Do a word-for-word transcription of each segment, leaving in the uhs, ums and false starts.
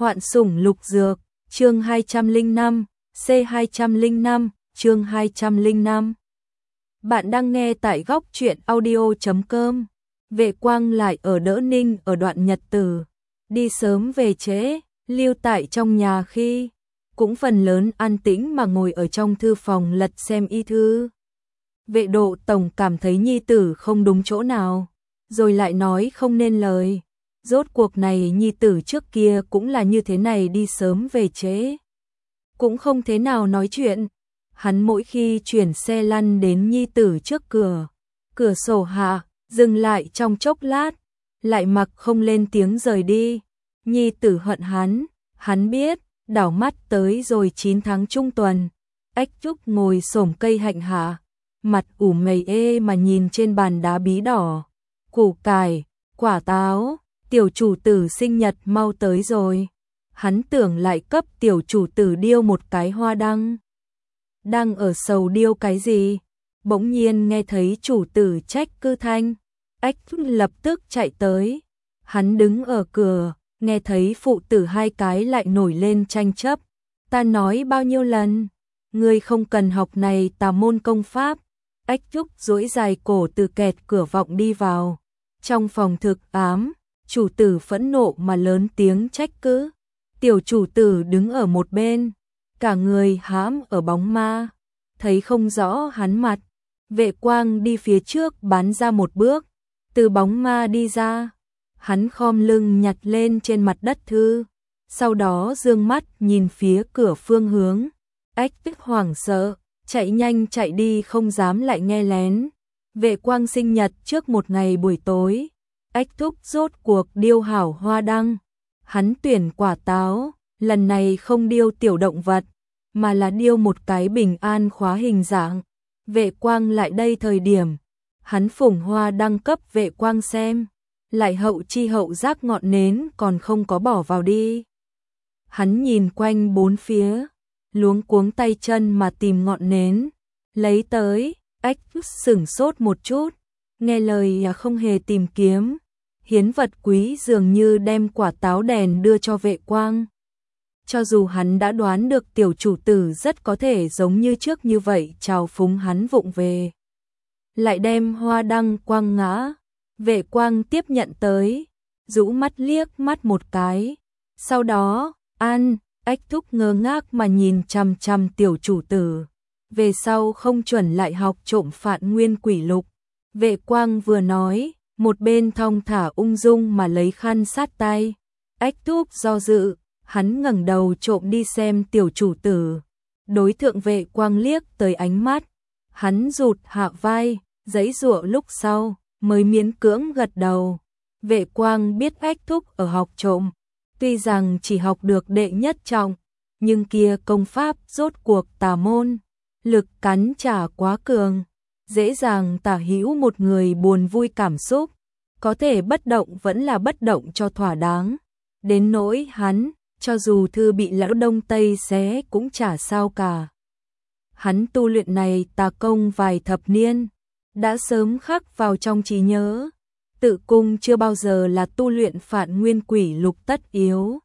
Hoạn sủng lục dược, chương hai trăm lẻ năm, C hai trăm lẻ năm, chương hai trăm lẻ năm. Bạn đang nghe tại góc truyện audio chấm com. Vệ Quang lại ở Đỡ Ninh ở đoạn nhật tử, đi sớm về trễ, lưu tại trong nhà khi cũng phần lớn an tĩnh mà ngồi ở trong thư phòng lật xem y thư. Vệ Độ tổng cảm thấy nhi tử không đúng chỗ nào, rồi lại nói không nên lời. Rốt cuộc này nhi tử trước kia cũng là như thế này, đi sớm về trễ, cũng không thế nào nói chuyện. Hắn mỗi khi chuyển xe lăn đến nhi tử trước cửa, cửa sổ hạ, dừng lại trong chốc lát, lại mặc không lên tiếng rời đi. Nhi tử hận hắn, hắn biết, đảo mắt tới rồi chín tháng trung tuần. Ách Trúc ngồi xổm cây hạnh hạ, mặt ủ mày ê mà nhìn trên bàn đá bí đỏ, củ cải, quả táo. Tiểu chủ tử sinh nhật mau tới rồi. Hắn tưởng lại cấp tiểu chủ tử điêu một cái hoa đăng. Đang ở sầu điêu cái gì? Bỗng nhiên nghe thấy chủ tử trách cứ thanh. Ách lập tức chạy tới. Hắn đứng ở cửa, nghe thấy phụ tử hai cái lại nổi lên tranh chấp. Ta nói bao nhiêu lần, ngươi không cần học này tà môn công pháp. Ách Trúc duỗi dài cổ từ kẹt cửa vọng đi vào. Trong phòng thực ám, chủ tử phẫn nộ mà lớn tiếng trách cứ. Tiểu chủ tử đứng ở một bên, cả người hãm ở bóng ma, thấy không rõ hắn mặt. Vệ Quang đi phía trước bắn ra một bước, từ bóng ma đi ra. Hắn khom lưng nhặt lên trên mặt đất thư, sau đó dương mắt nhìn phía cửa phương hướng. Ách Tức hoảng sợ, chạy nhanh chạy đi không dám lại nghe lén. Vệ Quang sinh nhật trước một ngày buổi tối, Ách Thúc rốt cuộc điêu hảo hoa đăng. Hắn tuyển quả táo, lần này không điêu tiểu động vật, mà là điêu một cái bình an khóa hình dạng. Vệ Quang lại đây thời điểm, hắn phủng hoa đăng cấp Vệ Quang xem, lại hậu chi hậu giác ngọn nến còn không có bỏ vào đi. Hắn nhìn quanh bốn phía, luống cuống tay chân mà tìm ngọn nến, lấy tới. Ách Thúc sửng sốt một chút, nghe lời không hề tìm kiếm. Hiến vật quý dường như đem quả táo đèn đưa cho Vệ Quang. Cho dù hắn đã đoán được tiểu chủ tử rất có thể giống như trước như vậy trào phúng hắn vụng về, lại đem hoa đăng quăng ngã. Vệ Quang tiếp nhận tới, rũ mắt liếc mắt một cái, sau đó ăn. Ách Thúc ngơ ngác mà nhìn chằm chằm tiểu chủ tử, về sau không chuẩn lại học trộm Phạn Nguyên Quỷ Lục. Vệ Quang vừa nói, một bên thong thả ung dung mà lấy khăn sát tay. Ách Thúc do dự, hắn ngẩng đầu trộm đi xem tiểu chủ tử. Đối thượng Vệ Quang liếc tới ánh mắt, hắn rụt hạ vai, giãy giụa lúc sau mới miễn cưỡng gật đầu. Vệ Quang biết Ách Thúc ở học trộm, tuy rằng chỉ học được đệ nhất trọng, nhưng kia công pháp rốt cuộc tà môn, lực cắn trả quá cường, dễ dàng tả hữu một người buồn vui cảm xúc, có thể bất động vẫn là bất động cho thỏa đáng. Đến nỗi hắn, cho dù thư bị lão Đông Tây xé cũng chả sao cả. Hắn tu luyện này tà công vài thập niên, đã sớm khắc vào trong trí nhớ. Tự cung chưa bao giờ là tu luyện Phạn Nguyên Quỷ Lục tất yếu,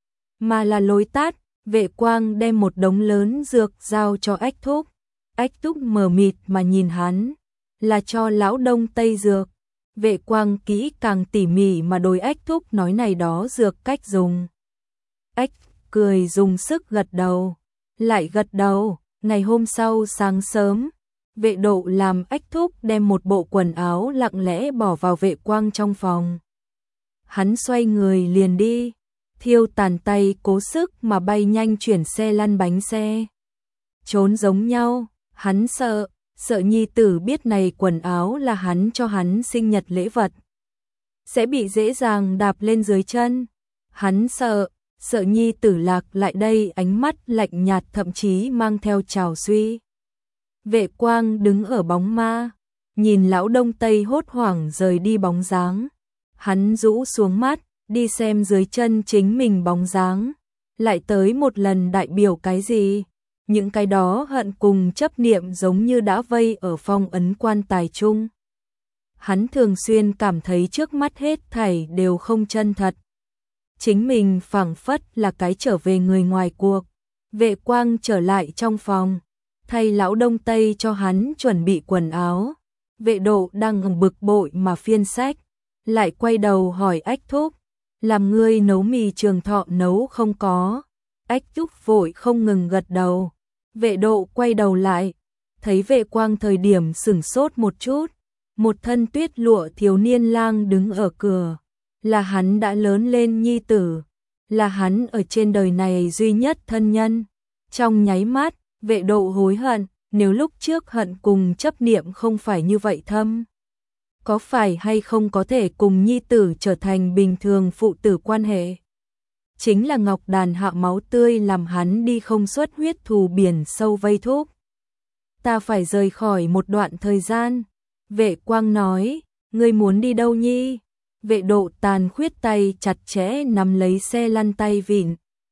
mà là lối tắt. Vệ Quang đem một đống lớn dược giao cho Ách Thúc. Ách Thúc mờ mịt mà nhìn hắn, là cho lão Đông Tây dược. Vệ Quang kỹ càng tỉ mỉ mà đối Ách Thúc nói này đó dược cách dùng. Ách cười dùng sức gật đầu, lại gật đầu. Ngày hôm sau sáng sớm, Vệ Độ làm Ách Thúc đem một bộ quần áo lặng lẽ bỏ vào Vệ Quang trong phòng. Hắn xoay người liền đi, thiêu tàn tay cố sức mà bay nhanh chuyển xe lăn bánh xe. Trốn giống nhau, hắn sợ, sợ nhi tử biết này quần áo là hắn cho hắn sinh nhật lễ vật, sẽ bị dễ dàng đạp lên dưới chân. Hắn sợ, sợ nhi tử lạc lại đây, ánh mắt lạnh nhạt thậm chí mang theo trào suy. Vệ Quang đứng ở bóng ma, nhìn lão Đông Tây hốt hoảng rời đi bóng dáng. Hắn rũ xuống mắt, đi xem dưới chân chính mình bóng dáng, lại tới một lần đại biểu cái gì. Những cái đó hận cùng chấp niệm giống như đã vây ở phong ấn quan tài chung. Hắn thường xuyên cảm thấy trước mắt hết thảy đều không chân thật. chính mình phảng phất là cái trở về người ngoài cuộc. Vệ Quang trở lại trong phòng, thay lão Đông Tây cho hắn chuẩn bị quần áo. Vệ Độ đang bực bội mà phiên sách, lại quay đầu hỏi Ách Thúc, làm ngươi nấu mì Trường Thọ nấu không có? Ách Thúc vội không ngừng gật đầu. Vệ Độ quay đầu lại, thấy Vệ Quang thời điểm sửng sốt một chút, một thân tuyết lụa thiếu niên lang đứng ở cửa, là hắn đã lớn lên nhi tử, là hắn ở trên đời này duy nhất thân nhân. Trong nháy mắt, Vệ Độ hối hận, nếu lúc trước hận cùng chấp niệm không phải như vậy thâm, có phải hay không có thể cùng nhi tử trở thành bình thường phụ tử quan hệ. Chính là Ngọc Đàn hạ máu tươi làm hắn đi không xuất huyết thù biển sâu vây thúc. Ta phải rời khỏi một đoạn thời gian. Vệ Quang nói, ngươi muốn đi đâu nhi? Vệ Độ tàn khuyết tay chặt chẽ nắm lấy xe lăn tay vịn.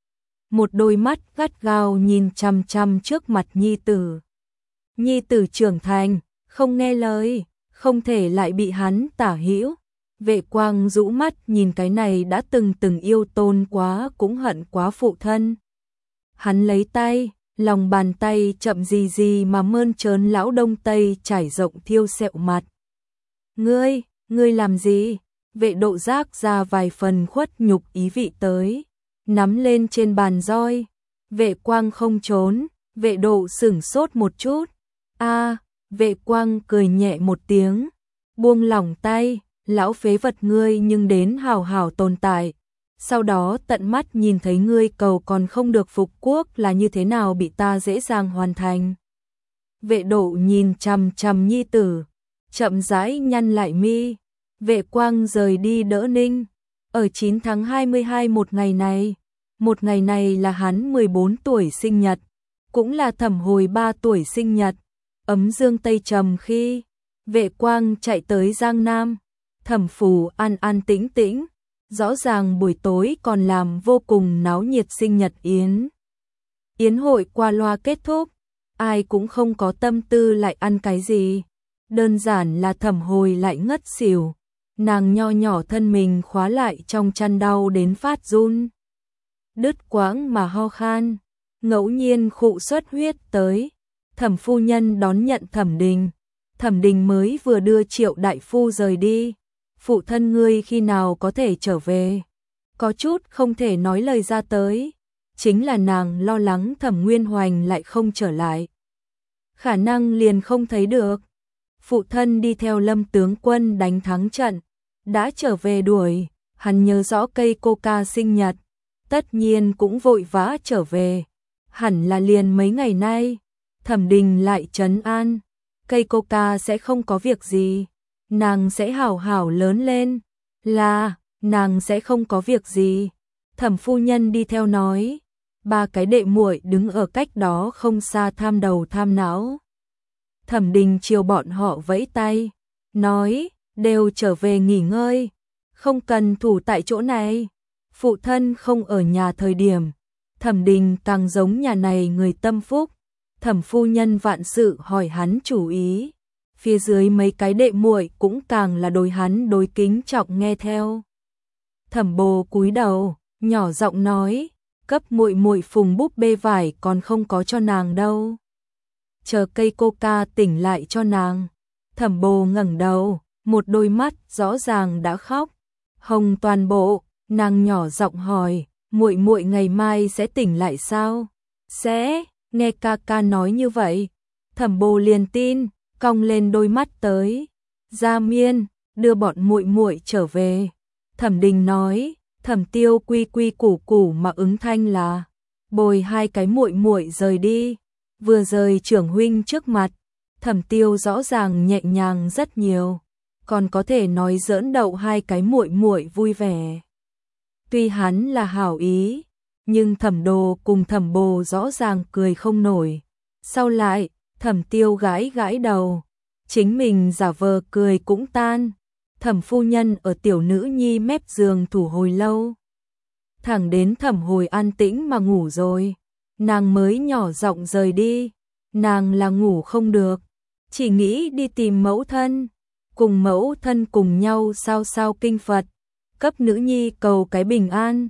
Một đôi mắt gắt gao nhìn chằm chằm trước mặt nhi tử. Nhi tử trưởng thành, không nghe lời, không thể lại bị hắn tả hữu. Vệ Quang rũ mắt nhìn cái này đã từng từng yêu tôn quá cũng hận quá phụ thân. Hắn lấy tay, lòng bàn tay chậm gì gì mà mơn trớn lão Đông Tây trải rộng thiêu sẹo mặt. Ngươi, ngươi làm gì? Vệ Độ giác ra vài phần khuất nhục ý vị tới, nắm lên trên bàn roi. Vệ Quang không trốn, Vệ Độ sửng sốt một chút. A, Vệ Quang cười nhẹ một tiếng, buông lỏng tay, lão phế vật ngươi nhưng đến hào hào tồn tại. Sau đó tận mắt nhìn thấy ngươi cầu còn không được phục quốc là như thế nào bị ta dễ dàng hoàn thành. Vệ Độ nhìn chằm chằm nhi tử, chậm rãi nhăn lại mi. Vệ Quang rời đi Đỡ Ninh, ở chín tháng hai mươi hai một ngày này. Một ngày này là hắn mười bốn tuổi sinh nhật, cũng là Thẩm Hồi ba tuổi sinh nhật. Ấm dương tây trầm khi Vệ Quang chạy tới Giang Nam, Thẩm phủ an an tĩnh tĩnh, rõ ràng buổi tối còn làm vô cùng náo nhiệt sinh nhật yến. Yến hội qua loa kết thúc, ai cũng không có tâm tư lại ăn cái gì, đơn giản là Thẩm Hồi lại ngất xỉu, nàng nho nhỏ thân mình khóa lại trong chăn đau đến phát run, đứt quãng mà ho khan, ngẫu nhiên khụ xuất huyết tới. Thẩm phu nhân đón nhận Thẩm Đình, Thẩm Đình mới vừa đưa Triệu đại phu rời đi. Phụ thân ngươi khi nào có thể trở về? Có chút không thể nói lời ra tới, chính là nàng lo lắng Thẩm Nguyên Hoành lại không trở lại. Khả năng liền không thấy được. Phụ thân đi theo Lâm tướng quân đánh thắng trận, đã trở về đuổi, hắn nhớ rõ cây coca sinh nhật, tất nhiên cũng vội vã trở về. Hẳn là liền mấy ngày nay. Thẩm Đình lại trấn an, cây coca sẽ không có việc gì, nàng sẽ hảo hảo lớn lên, là, nàng sẽ không có việc gì. Thẩm phu nhân đi theo nói, ba cái đệ muội đứng ở cách đó không xa tham đầu tham não. Thẩm Đình chiều bọn họ vẫy tay, nói, đều trở về nghỉ ngơi, không cần thủ tại chỗ này. Phụ thân không ở nhà thời điểm, Thẩm Đình càng giống nhà này người tâm phúc. Thẩm phu nhân vạn sự hỏi hắn chủ ý, phía dưới mấy cái đệ muội cũng càng là đối hắn đối kính trọng nghe theo. Thẩm Bồ cúi đầu, nhỏ giọng nói, cấp muội muội phùng búp bê vải còn không có cho nàng đâu. Chờ cây coca tỉnh lại cho nàng. Thẩm Bồ ngẩng đầu, một đôi mắt rõ ràng đã khóc, hồng toàn bộ, nàng nhỏ giọng hỏi, muội muội ngày mai sẽ tỉnh lại sao? Sẽ. Nghe ca ca nói như vậy, Thẩm Bồ liền tin, cong lên đôi mắt tới. Gia Miên, đưa bọn muội muội trở về. Thẩm Đình nói, Thẩm Tiêu quy quy củ củ mà ứng thanh là, bồi hai cái muội muội rời đi. Vừa rời trưởng huynh trước mặt, Thẩm Tiêu rõ ràng nhẹ nhàng rất nhiều, còn có thể nói giỡn đậu hai cái muội muội vui vẻ. Tuy hắn là hảo ý, nhưng Thẩm Đồ cùng Thẩm Bồ rõ ràng cười không nổi. Sau lại, Thẩm Tiêu gãi gãi đầu, chính mình giả vờ cười cũng tan. Thẩm phu nhân ở tiểu nữ nhi mép giường thủ hồi lâu, thẳng đến Thẩm Hồi an tĩnh mà ngủ rồi, nàng mới nhỏ giọng rời đi. Nàng là ngủ không được, chỉ nghĩ đi tìm mẫu thân, cùng mẫu thân cùng nhau sao sao kinh Phật, cấp nữ nhi cầu cái bình an.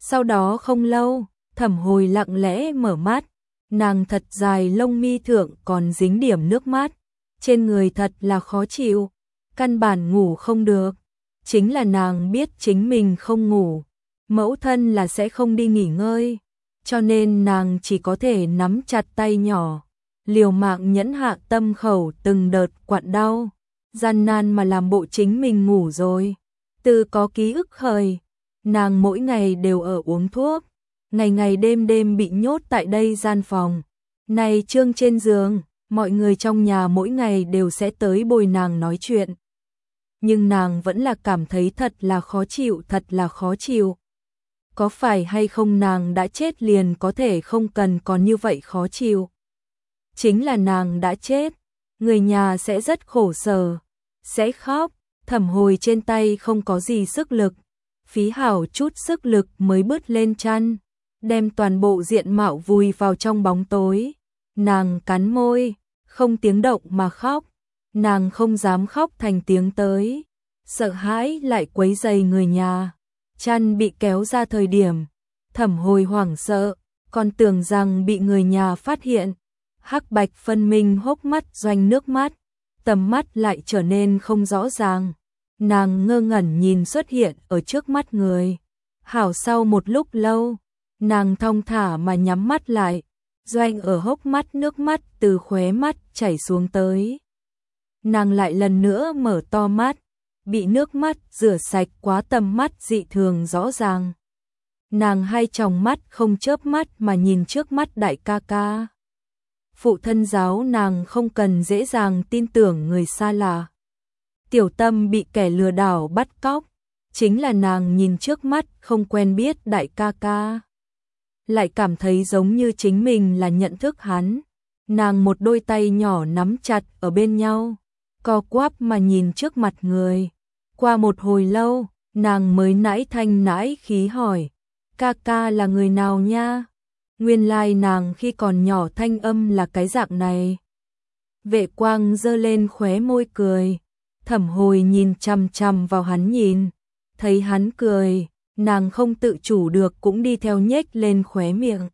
Sau đó không lâu, Thẩm Hồi lặng lẽ mở mắt, nàng thật dài lông mi thượng còn dính điểm nước mắt, trên người thật là khó chịu, căn bản ngủ không được. Chính là nàng biết chính mình không ngủ, mẫu thân là sẽ không đi nghỉ ngơi, cho nên nàng chỉ có thể nắm chặt tay nhỏ, liều mạng nhẫn hạ tâm khẩu từng đợt quặn đau, gian nan mà làm bộ chính mình ngủ rồi. Từ có ký ức khởi, nàng mỗi ngày đều ở uống thuốc, ngày ngày đêm đêm bị nhốt tại đây gian phòng. Này trương trên giường, mọi người trong nhà mỗi ngày đều sẽ tới bồi nàng nói chuyện. Nhưng nàng vẫn là cảm thấy thật là khó chịu, thật là khó chịu. Có phải hay không nàng đã chết liền có thể không cần còn như vậy khó chịu. Chính là nàng đã chết, người nhà sẽ rất khổ sở, sẽ khóc. Thẩm Hồi trên tay không có gì sức lực, phí hảo chút sức lực mới bứt lên chăn, đem toàn bộ diện mạo vùi vào trong bóng tối. Nàng cắn môi, không tiếng động mà khóc, nàng không dám khóc thành tiếng tới, sợ hãi lại quấy rầy người nhà. Chăn bị kéo ra thời điểm, Thẩm Hồi hoảng sợ, còn tưởng rằng bị người nhà phát hiện, hắc bạch phân minh hốc mắt doanh nước mắt, tầm mắt lại trở nên không rõ ràng. Nàng ngơ ngẩn nhìn xuất hiện ở trước mắt người. Hảo sau một lúc lâu, nàng thong thả mà nhắm mắt lại, doanh ở hốc mắt nước mắt từ khóe mắt chảy xuống tới. Nàng lại lần nữa mở to mắt, bị nước mắt rửa sạch quá tầm mắt dị thường rõ ràng. Nàng hai tròng mắt không chớp mắt mà nhìn trước mắt đại ca ca. Phụ thân giáo nàng không cần dễ dàng tin tưởng người xa lạ. Tiểu Tâm bị kẻ lừa đảo bắt cóc, chính là nàng nhìn trước mắt không quen biết đại ca ca, lại cảm thấy giống như chính mình là nhận thức hắn. Nàng một đôi tay nhỏ nắm chặt ở bên nhau, co quắp mà nhìn trước mặt người. Qua một hồi lâu, nàng mới nãi thanh nãi khí hỏi, ca ca là người nào nha? Nguyên lai nàng khi còn nhỏ thanh âm là cái dạng này. Vệ Quang giơ lên khóe môi cười. Thẩm Hồi nhìn chằm chằm vào hắn nhìn, thấy hắn cười, nàng không tự chủ được cũng đi theo nhếch lên khóe miệng.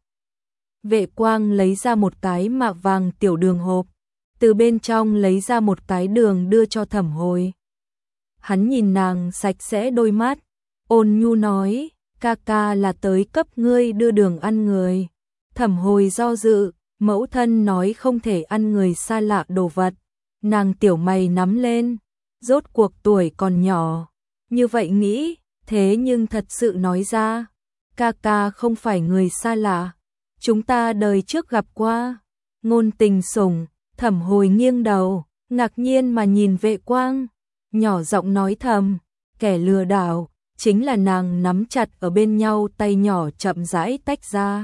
Vệ Quang lấy ra một cái mạ vàng tiểu đường hộp, từ bên trong lấy ra một cái đường đưa cho Thẩm Hồi. Hắn nhìn nàng sạch sẽ đôi mắt, ôn nhu nói, ca ca là tới cấp ngươi đưa đường ăn người. Thẩm Hồi do dự, mẫu thân nói không thể ăn người xa lạ đồ vật. Nàng tiểu mày nắm lên, rốt cuộc tuổi còn nhỏ, như vậy nghĩ, thế nhưng thật sự nói ra, ca ca không phải người xa lạ, chúng ta đời trước gặp qua. Ngôn Tình sủng. Thẩm Hồi nghiêng đầu, ngạc nhiên mà nhìn Vệ Quang, nhỏ giọng nói thầm, kẻ lừa đảo, chính là nàng nắm chặt ở bên nhau tay nhỏ chậm rãi tách ra.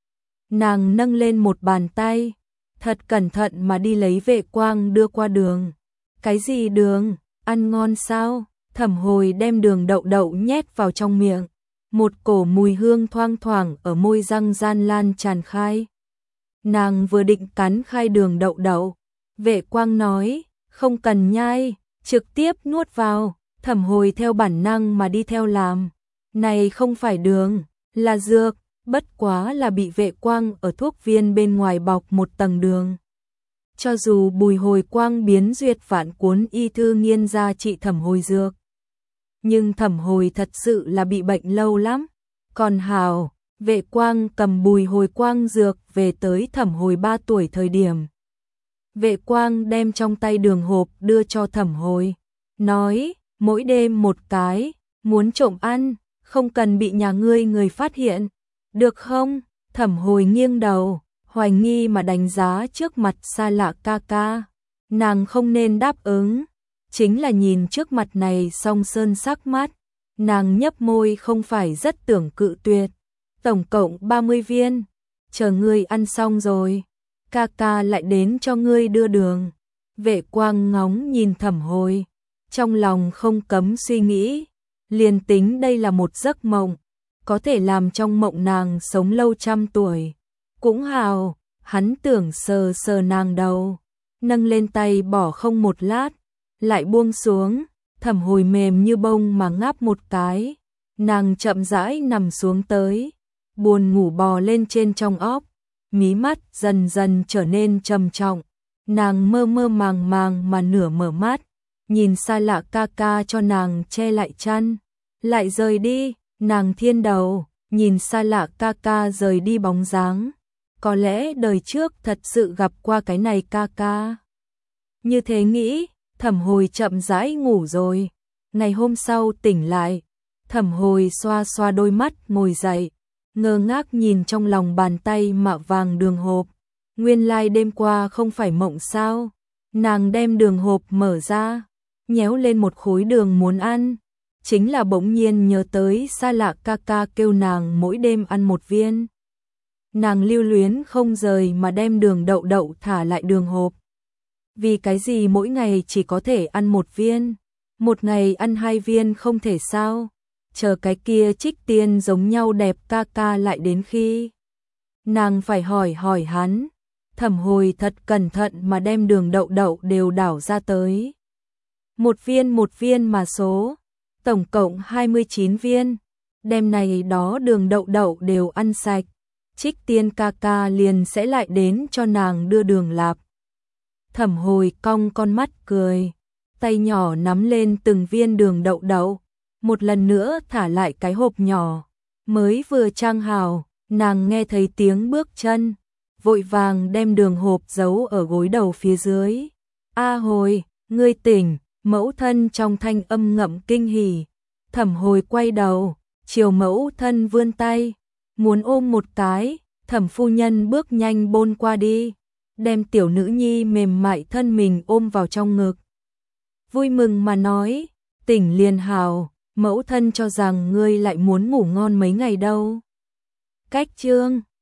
Nàng nâng lên một bàn tay, thật cẩn thận mà đi lấy Vệ Quang đưa qua đường. Cái gì đường, ăn ngon sao? Thẩm Hồi đem đường đậu đậu nhét vào trong miệng, một cổ mùi hương thoang thoảng ở môi răng gian lan tràn khai. Nàng vừa định cắn khai đường đậu đậu, Vệ Quang nói, không cần nhai, trực tiếp nuốt vào. Thẩm Hồi theo bản năng mà đi theo làm. Này không phải đường, là dược, bất quá là bị Vệ Quang ở thuốc viên bên ngoài bọc một tầng đường. Cho dù Bùi Hồi Quang biến duyệt vạn cuốn y thư nghiên ra trị Thẩm Hồi dược, nhưng Thẩm Hồi thật sự là bị bệnh lâu lắm. Còn hào, Vệ Quang cầm Bùi Hồi Quang dược về tới Thẩm Hồi ba tuổi thời điểm. Vệ Quang đem trong tay đường hộp đưa cho Thẩm Hồi, nói, mỗi đêm một cái, muốn trộm ăn, không cần bị nhà ngươi người phát hiện, được không? Thẩm Hồi nghiêng đầu, hoài nghi mà đánh giá trước mặt xa lạ ca ca. Nàng không nên đáp ứng, chính là nhìn trước mặt này song sơn sắc mắt, nàng nhấp môi không phải rất tưởng cự tuyệt. Tổng cộng ba mươi viên, chờ ngươi ăn xong rồi, ca ca lại đến cho ngươi đưa đường. Vệ Quang ngóng nhìn Thẩm Hồi, trong lòng không cấm suy nghĩ, liền tính đây là một giấc mộng, có thể làm trong mộng nàng sống lâu trăm tuổi. Cũng hào, hắn tưởng sờ sờ nàng đầu, nâng lên tay bỏ không một lát, lại buông xuống. Thẩm Hồi mềm như bông mà ngáp một cái, Nàng chậm rãi nằm xuống tới, buồn ngủ bò lên trên trong óc, mí mắt dần dần trở nên trầm trọng. Nàng mơ mơ màng màng mà nửa mở mắt, nhìn xa lạ ca ca cho nàng che lại chăn, lại rời đi, nàng thiên đầu, nhìn xa lạ ca ca rời đi bóng dáng. Có lẽ đời trước thật sự gặp qua cái này ca ca. Như thế nghĩ, Thẩm Hồi chậm rãi ngủ rồi. Ngày hôm sau tỉnh lại, Thẩm Hồi xoa xoa đôi mắt ngồi dậy, ngơ ngác nhìn trong lòng bàn tay mạ vàng đường hộp. Nguyên lai đêm qua không phải mộng sao? Nàng đem đường hộp mở ra, nhéo lên một khối đường muốn ăn. Chính là bỗng nhiên nhớ tới xa lạ ca ca kêu nàng mỗi đêm ăn một viên. Nàng lưu luyến không rời mà đem đường đậu đậu thả lại đường hộp. Vì cái gì mỗi ngày chỉ có thể ăn một viên? Một ngày ăn hai viên không thể sao? Chờ cái kia Trích Tiên giống nhau đẹp ca ca lại đến khi. Nàng phải hỏi hỏi hắn. Thẩm Hồi thật cẩn thận mà đem đường đậu đậu đều đảo ra tới. Một viên một viên mà số, tổng cộng hai mươi chín viên. Đêm này đó đường đậu đậu đều ăn sạch. Trích Tiên ca ca liền sẽ lại đến cho nàng đưa đường lạp. Thẩm Hồi cong con mắt cười, tay nhỏ nắm lên từng viên đường đậu đậu, một lần nữa thả lại cái hộp nhỏ. Mới vừa trang hào, nàng nghe thấy tiếng bước chân, vội vàng đem đường hộp giấu ở gối đầu phía dưới. A Hồi, ngươi tỉnh, mẫu thân trong thanh âm ngậm kinh hỉ. Thẩm Hồi quay đầu, chiều mẫu thân vươn tay, muốn ôm một cái. Thẩm phu nhân bước nhanh bôn qua đi, đem tiểu nữ nhi mềm mại thân mình ôm vào trong ngực. Vui mừng mà nói, tỉnh liền hào, mẫu thân cho rằng ngươi lại muốn ngủ ngon mấy ngày đâu. Cách chương